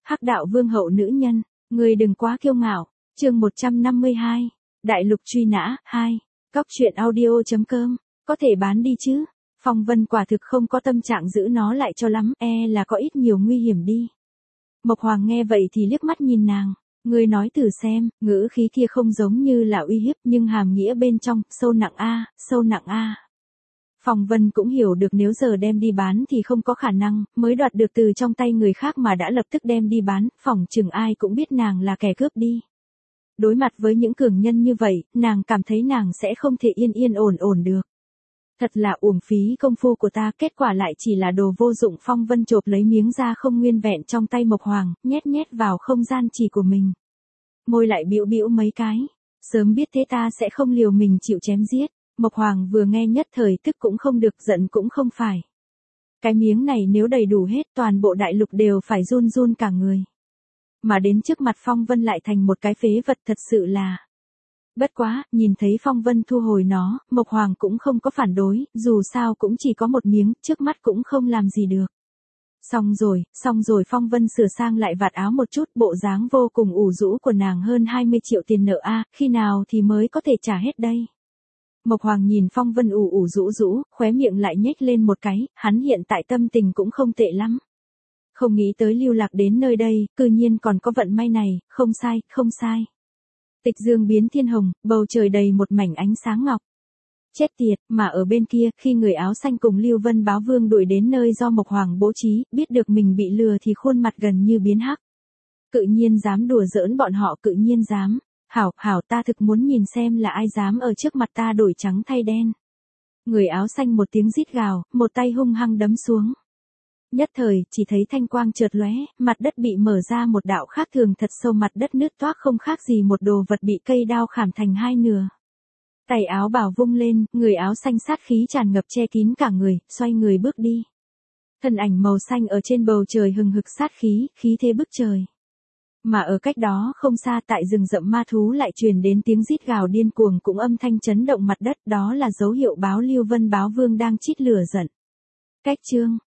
Hắc đạo vương hậu nữ nhân, người đừng quá kiêu ngạo. Chương 152, Đại lục truy nã 2. Cóc truyện audio.com, có thể bán đi chứ? Phong Vân quả thực không có tâm trạng giữ nó lại cho lắm, là có ít nhiều nguy hiểm đi. Mộc Hoàng nghe vậy thì liếc mắt nhìn nàng, ngươi nói thử xem, ngữ khí kia không giống như là uy hiếp nhưng hàm nghĩa bên trong, sâu nặng a, sâu nặng a. Phong Vân cũng hiểu được nếu giờ đem đi bán thì không có khả năng, mới đoạt được từ trong tay người khác mà đã lập tức đem đi bán, phỏng chừng ai cũng biết nàng là kẻ cướp đi. Đối mặt với những cường nhân như vậy, nàng cảm thấy nàng sẽ không thể yên yên ổn ổn được. Thật là uổng phí công phu của ta, kết quả lại chỉ là đồ vô dụng. Phong Vân chộp lấy miếng da không nguyên vẹn trong tay Mộc Hoàng, nhét nhét vào không gian chỉ của mình. Môi lại bĩu bĩu mấy cái, sớm biết thế ta sẽ không liều mình chịu chém giết. Mộc Hoàng vừa nghe nhất thời tức cũng không được, giận cũng không phải. Cái miếng này nếu đầy đủ hết toàn bộ đại lục đều phải run run cả người. Mà đến trước mặt Phong Vân lại thành một cái phế vật, thật sự là. Bất quá, nhìn thấy Phong Vân thu hồi nó, Mộc Hoàng cũng không có phản đối, dù sao cũng chỉ có một miếng, trước mắt cũng không làm gì được. Xong rồi Phong Vân sửa sang lại vạt áo một chút, bộ dáng vô cùng ủ rũ của nàng, hơn 20 triệu tiền nợ a, khi nào thì mới có thể trả hết đây? Mộc Hoàng nhìn Phong Vân ủ rũ, khóe miệng lại nhếch lên một cái, hắn hiện tại tâm tình cũng không tệ lắm. Không nghĩ tới lưu lạc đến nơi đây, cư nhiên còn có vận may này, không sai. Tịch dương biến thiên hồng, bầu trời đầy một mảnh ánh sáng ngọc. Chết tiệt, mà ở bên kia, khi người áo xanh cùng Lưu Vân báo vương đuổi đến nơi do Mộc Hoàng bố trí, biết được mình bị lừa thì khuôn mặt gần như biến hắc. Cự nhiên dám đùa giỡn bọn họ, cự nhiên dám. Hảo, ta thực muốn nhìn xem là ai dám ở trước mặt ta đổi trắng thay đen. Người áo xanh một tiếng rít gào, một tay hung hăng đấm xuống. Nhất thời, chỉ thấy thanh quang chợt lóe, mặt đất bị mở ra một đạo khác thường thật sâu, mặt đất nứt toác không khác gì một đồ vật bị cây đao khảm thành hai nửa. Tay áo bào vung lên, người áo xanh sát khí tràn ngập che kín cả người, xoay người bước đi. Thân ảnh màu xanh ở trên bầu trời hừng hực sát khí, khí thế bức trời. Mà ở cách đó không xa tại rừng rậm ma thú lại truyền đến tiếng rít gào điên cuồng, cũng âm thanh chấn động mặt đất, đó là dấu hiệu báo Lưu Vân báo vương đang chít lửa giận. Cách chương